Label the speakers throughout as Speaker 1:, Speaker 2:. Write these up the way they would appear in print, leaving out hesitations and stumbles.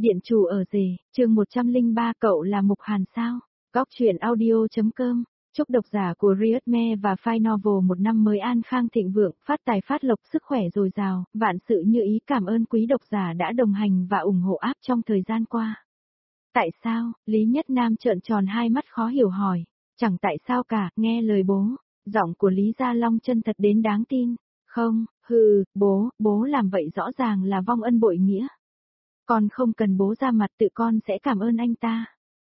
Speaker 1: Điện chủ ở rể, chương 103 cậu là Mục Hàn sao? Góc truyện audio.com. Chúc độc giả của Riotme và File Novel một năm mới an khang thịnh vượng, phát tài phát lộc, sức khỏe dồi dào, vạn sự như ý. Cảm ơn quý độc giả đã đồng hành và ủng hộ app trong thời gian qua. Tại sao? Lý Nhất Nam trợn tròn hai mắt khó hiểu hỏi. Chẳng tại sao cả, nghe lời bố. Giọng của Lý Gia Long chân thật đến đáng tin. Không, bố làm vậy rõ ràng là vong ân bội nghĩa. Con không cần bố ra mặt, tự con sẽ cảm ơn anh ta.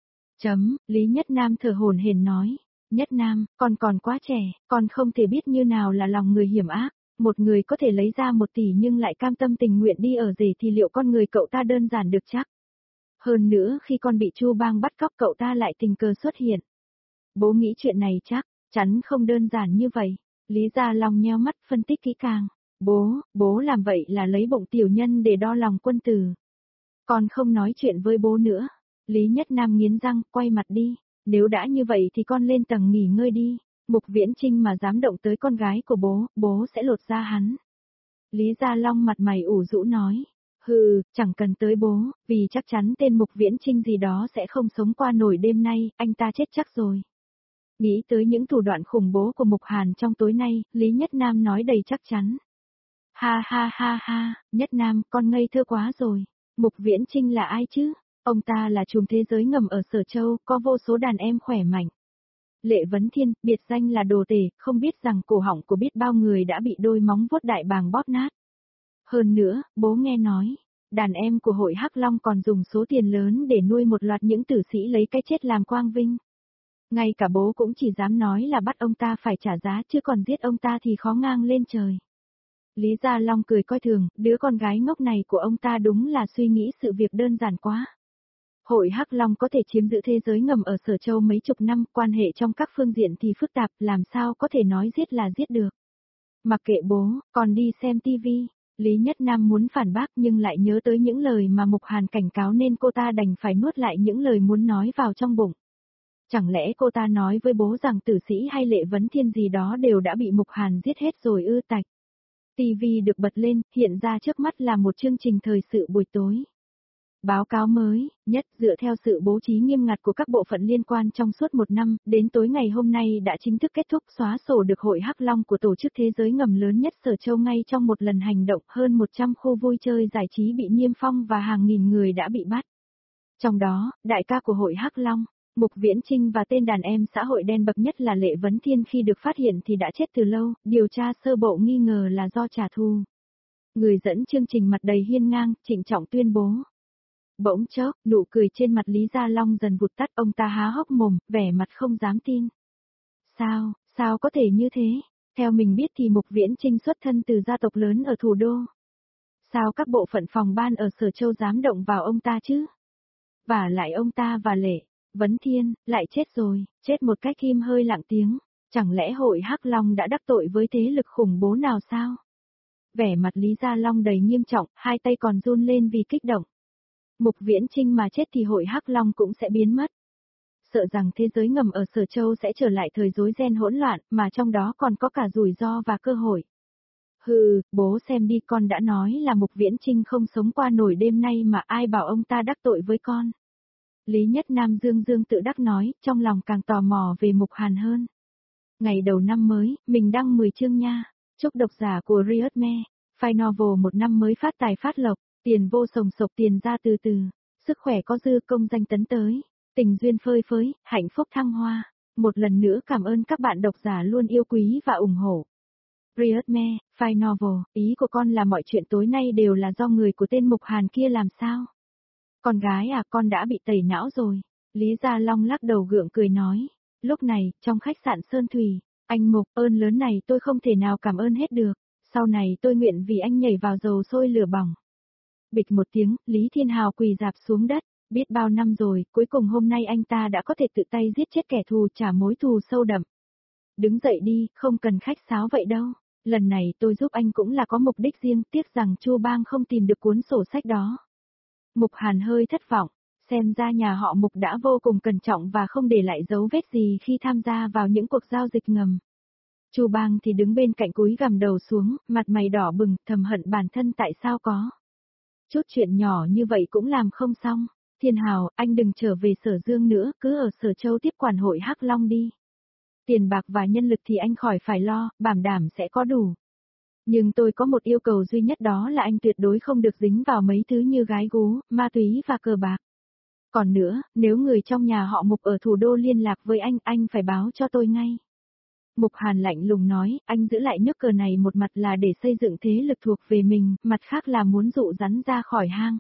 Speaker 1: Lý Nhất Nam thở hổn hển nói. Nhất Nam, con còn quá trẻ, con không thể biết như nào là lòng người hiểm ác. Một người có thể lấy ra 1 tỷ nhưng lại cam tâm tình nguyện đi ở rể thì liệu con người cậu ta đơn giản được chắc? Hơn nữa khi con bị Chu Bang bắt cóc cậu ta lại tình cờ xuất hiện. Bố nghĩ chuyện này chắc chắn không đơn giản như vậy. Lý Gia Long nheo mắt phân tích kỹ càng. Bố làm vậy là lấy bụng tiểu nhân để đo lòng quân tử. Con không nói chuyện với bố nữa. Lý Nhất Nam nghiến răng, quay mặt đi. Nếu đã như vậy thì con lên tầng nghỉ ngơi đi. Mục Viễn Chinh mà dám động tới con gái của bố sẽ lột da hắn. Lý Gia Long mặt mày ủ rũ nói. Chẳng cần tới bố, vì chắc chắn tên Mục Viễn Chinh gì đó sẽ không sống qua nổi đêm nay, anh ta chết chắc rồi. Nghĩ tới những thủ đoạn khủng bố của Mục Hàn trong tối nay, Lý Nhất Nam nói đầy chắc chắn. Ha, Nhất Nam, con ngây thơ quá rồi. Mục Viễn Chinh là ai chứ? Ông ta là trùm thế giới ngầm ở Sở Châu, có vô số đàn em khỏe mạnh. Lệ Vấn Thiên, biệt danh là đồ tể, không biết rằng cổ họng của biết bao người đã bị đôi móng vuốt đại bàng bóp nát. Hơn nữa, bố nghe nói, đàn em của hội Hắc Long còn dùng số tiền lớn để nuôi một loạt những tử sĩ lấy cái chết làm quang vinh. Ngay cả bố cũng chỉ dám nói là bắt ông ta phải trả giá chứ còn giết ông ta thì khó ngang lên trời. Lý Gia Long cười coi thường, đứa con gái ngốc này của ông ta đúng là suy nghĩ sự việc đơn giản quá. Hội Hắc Long có thể chiếm giữ thế giới ngầm ở Sở Châu mấy chục năm, quan hệ trong các phương diện thì phức tạp, làm sao có thể nói giết là giết được. Mặc kệ bố, còn đi xem tivi. Lý Nhất Nam muốn phản bác nhưng lại nhớ tới những lời mà Mục Hàn cảnh cáo nên cô ta đành phải nuốt lại những lời muốn nói vào trong bụng. Chẳng lẽ cô ta nói với bố rằng tử sĩ hay Lệ Vấn Thiên gì đó đều đã bị Mục Hàn giết hết rồi ư? Tạch. TV được bật lên, hiện ra trước mắt là một chương trình thời sự buổi tối. Báo cáo mới, nhất dựa theo sự bố trí nghiêm ngặt của các bộ phận liên quan trong suốt 1 năm, đến tối ngày hôm nay đã chính thức kết thúc xóa sổ được Hội Hắc Long của tổ chức thế giới ngầm lớn nhất Sở Châu ngay trong một lần hành động. Hơn 100 khu vui chơi giải trí bị niêm phong và hàng nghìn người đã bị bắt. Trong đó, đại ca của Hội Hắc Long, Mục Viễn Chinh và tên đàn em xã hội đen bậc nhất là Lệ Vấn Thiên khi được phát hiện thì đã chết từ lâu, điều tra sơ bộ nghi ngờ là do trả thù. Người dẫn chương trình mặt đầy hiên ngang, trịnh trọng tuyên bố. Bỗng chốc, nụ cười trên mặt Lý Gia Long dần vụt tắt, ông ta há hốc mồm, vẻ mặt không dám tin. Sao có thể như thế? Theo mình biết thì Mục Viễn Chinh xuất thân từ gia tộc lớn ở thủ đô. Sao các bộ phận phòng ban ở Sở Châu dám động vào ông ta chứ? Và lại ông ta và Lệ Vấn Thiên lại chết rồi, chết một cách im hơi lặng tiếng. Chẳng lẽ Hội Hắc Long đã đắc tội với thế lực khủng bố nào sao? Vẻ mặt Lý Gia Long đầy nghiêm trọng, hai tay còn run lên vì kích động. Mục Viễn Chinh mà chết thì Hội Hắc Long cũng sẽ biến mất. Sợ rằng thế giới ngầm ở Sở Châu sẽ trở lại thời rối ren hỗn loạn, mà trong đó còn có cả rủi ro và cơ hội. Bố xem đi, con đã nói là Mục Viễn Chinh không sống qua nổi đêm nay mà ai bảo ông ta đắc tội với con. Lý Nhất Nam dương tự đắc nói, trong lòng càng tò mò về Mục Hàn hơn. Ngày đầu năm mới, mình đăng 10 chương nha. Chúc độc giả của Riotme, File Novel một năm mới phát tài phát lộc, tiền vô sồng sộc tiền ra từ từ, sức khỏe có dư, công danh tấn tới, tình duyên phơi phới, hạnh phúc thăng hoa. Một lần nữa cảm ơn các bạn độc giả luôn yêu quý và ủng hộ. Riotme, File Novel, ý của con là mọi chuyện tối nay đều là do người của tên Mục Hàn kia làm sao? Con gái à, con đã bị tẩy não rồi. Lý Gia Long lắc đầu gượng cười nói. Lúc này, trong khách sạn Sơn Thủy, anh Mục, ơn lớn này tôi không thể nào cảm ơn hết được. Sau này tôi nguyện vì anh nhảy vào dầu sôi lửa bỏng. Bịch một tiếng, Lý Thiên Hào quỳ rạp xuống đất. Biết bao năm rồi, cuối cùng hôm nay anh ta đã có thể tự tay giết chết kẻ thù, trả mối thù sâu đậm. Đứng dậy đi, không cần khách sáo vậy đâu. Lần này tôi giúp anh cũng là có mục đích riêng, tiếc rằng Chu Bang không tìm được cuốn sổ sách đó. Mục Hàn hơi thất vọng, xem ra nhà họ Mục đã vô cùng cẩn trọng và không để lại dấu vết gì khi tham gia vào những cuộc giao dịch ngầm. Chu Bang thì đứng bên cạnh cúi gằm đầu xuống, mặt mày đỏ bừng, thầm hận bản thân tại sao có Chút chuyện nhỏ như vậy cũng làm không xong. Thiên Hào, anh đừng trở về Sở Dương nữa, cứ ở Sở Châu tiếp quản hội Hắc Long đi. Tiền bạc và nhân lực thì anh khỏi phải lo, bảo đảm sẽ có đủ. Nhưng tôi có một yêu cầu duy nhất, đó là anh tuyệt đối không được dính vào mấy thứ như gái gú, ma túy và cờ bạc. Còn nữa, nếu người trong nhà họ Mục ở thủ đô liên lạc với anh phải báo cho tôi ngay. Mục Hàn lạnh lùng nói, anh giữ lại nước cờ này một mặt là để xây dựng thế lực thuộc về mình, mặt khác là muốn dụ rắn ra khỏi hang.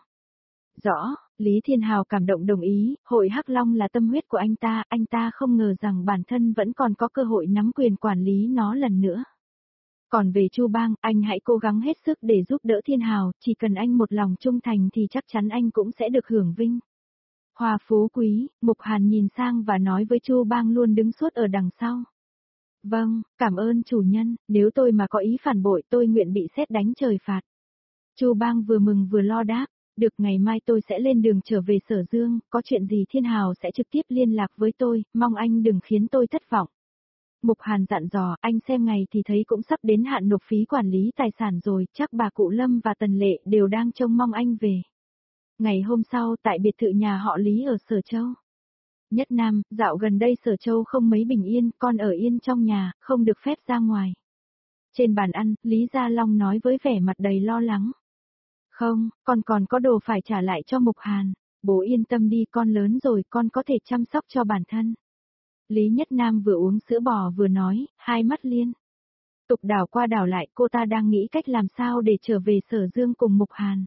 Speaker 1: Rõ, Lý Thiên Hào cảm động đồng ý, hội Hắc Long là tâm huyết của anh ta không ngờ rằng bản thân vẫn còn có cơ hội nắm quyền quản lý nó lần nữa. Còn về Chu Bang, anh hãy cố gắng hết sức để giúp đỡ Thiên Hào, chỉ cần anh một lòng trung thành thì chắc chắn anh cũng sẽ được hưởng vinh. Hoa phú quý, Mục Hàn nhìn sang và nói với Chu Bang luôn đứng suốt ở đằng sau. Vâng, cảm ơn chủ nhân, nếu tôi mà có ý phản bội tôi nguyện bị sét đánh trời phạt. Chu Bang vừa mừng vừa lo đáp, được, ngày mai tôi sẽ lên đường trở về Sở Dương, có chuyện gì Thiên Hào sẽ trực tiếp liên lạc với tôi, mong anh đừng khiến tôi thất vọng. Mục Hàn dặn dò, anh xem ngày thì thấy cũng sắp đến hạn nộp phí quản lý tài sản rồi, chắc bà cụ Lâm và Tần Lệ đều đang trông mong anh về. Ngày hôm sau, tại biệt thự nhà họ Lý ở Sở Châu. Nhất Nam, dạo gần đây Sở Châu không mấy bình yên, con ở yên trong nhà, không được phép ra ngoài. Trên bàn ăn, Lý Gia Long nói với vẻ mặt đầy lo lắng. Không, con còn có đồ phải trả lại cho Mục Hàn. Bố yên tâm đi, con lớn rồi, con có thể chăm sóc cho bản thân. Lý Nhất Nam vừa uống sữa bò vừa nói, hai mắt liên tục đảo qua đảo lại, cô ta đang nghĩ cách làm sao để trở về Sở Dương cùng Mục Hàn.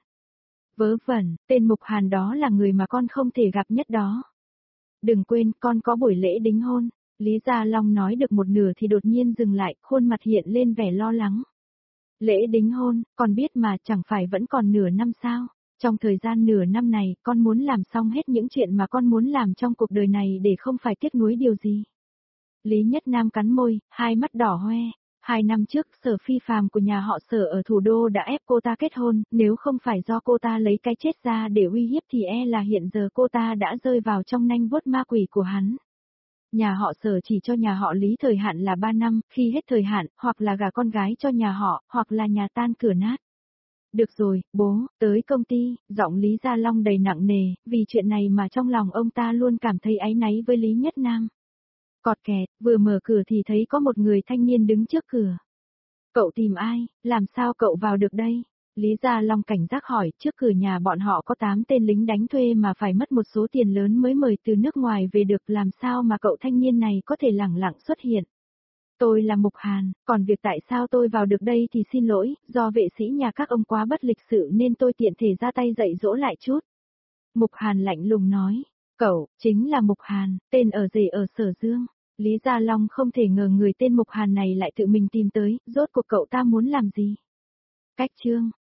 Speaker 1: Vớ vẩn, tên Mục Hàn đó là người mà con không thể gặp nhất đó. Đừng quên, con có buổi lễ đính hôn. Lý Gia Long nói được một nửa thì đột nhiên dừng lại, khuôn mặt hiện lên vẻ lo lắng. Lễ đính hôn, con biết mà, chẳng phải vẫn còn nửa năm sao? Trong thời gian nửa năm này, con muốn làm xong hết những chuyện mà con muốn làm trong cuộc đời này để không phải tiếc nuối điều gì. Lý Nhất Nam cắn môi, hai mắt đỏ hoe. 2 năm trước, Sở Phi Phàm của nhà họ Sở ở thủ đô đã ép cô ta kết hôn, nếu không phải do cô ta lấy cái chết ra để uy hiếp thì là hiện giờ cô ta đã rơi vào trong nanh vuốt ma quỷ của hắn. Nhà họ Sở chỉ cho nhà họ Lý thời hạn là 3 năm, khi hết thời hạn, hoặc là gả con gái cho nhà họ, hoặc là nhà tan cửa nát. Được rồi, bố, tới công ty, giọng Lý Gia Long đầy nặng nề, vì chuyện này mà trong lòng ông ta luôn cảm thấy áy náy với Lý Nhất Nam. Cọt kẹt, vừa mở cửa thì thấy có một người thanh niên đứng trước cửa. Cậu tìm ai, làm sao cậu vào được đây? Lý Gia Long cảnh giác hỏi, trước cửa nhà bọn họ có 8 tên lính đánh thuê mà phải mất một số tiền lớn mới mời từ nước ngoài về được, làm sao mà cậu thanh niên này có thể lẳng lặng xuất hiện? Tôi là Mục Hàn, còn việc tại sao tôi vào được đây thì xin lỗi, do vệ sĩ nhà các ông quá bất lịch sự nên tôi tiện thể ra tay dạy dỗ lại chút. Mục Hàn lạnh lùng nói, cậu, chính là Mục Hàn, tên ở rể ở Sở Dương. Lý Gia Long không thể ngờ người tên Mục Hàn này lại tự mình tìm tới, rốt cuộc cậu ta muốn làm gì? Cách chương